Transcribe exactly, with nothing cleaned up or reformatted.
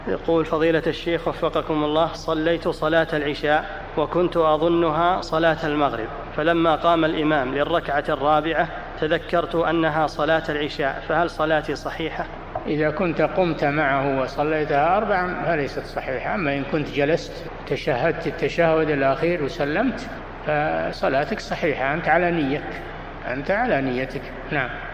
يقول فضيلة الشيخ وفقكم الله: صليت صلاة العشاء وكنت أظنها صلاة المغرب، فلما قام الإمام للركعة الرابعة تذكرت أنها صلاة العشاء، فهل صلاتي صحيحة؟ إذا كنت قمت معه وصليتها أربعا فليست صحيحة، أما إن كنت جلست تشهدت التشهد الأخير وسلمت فصلاتك صحيحة، أنت على نيتك أنت على نيتك. نعم.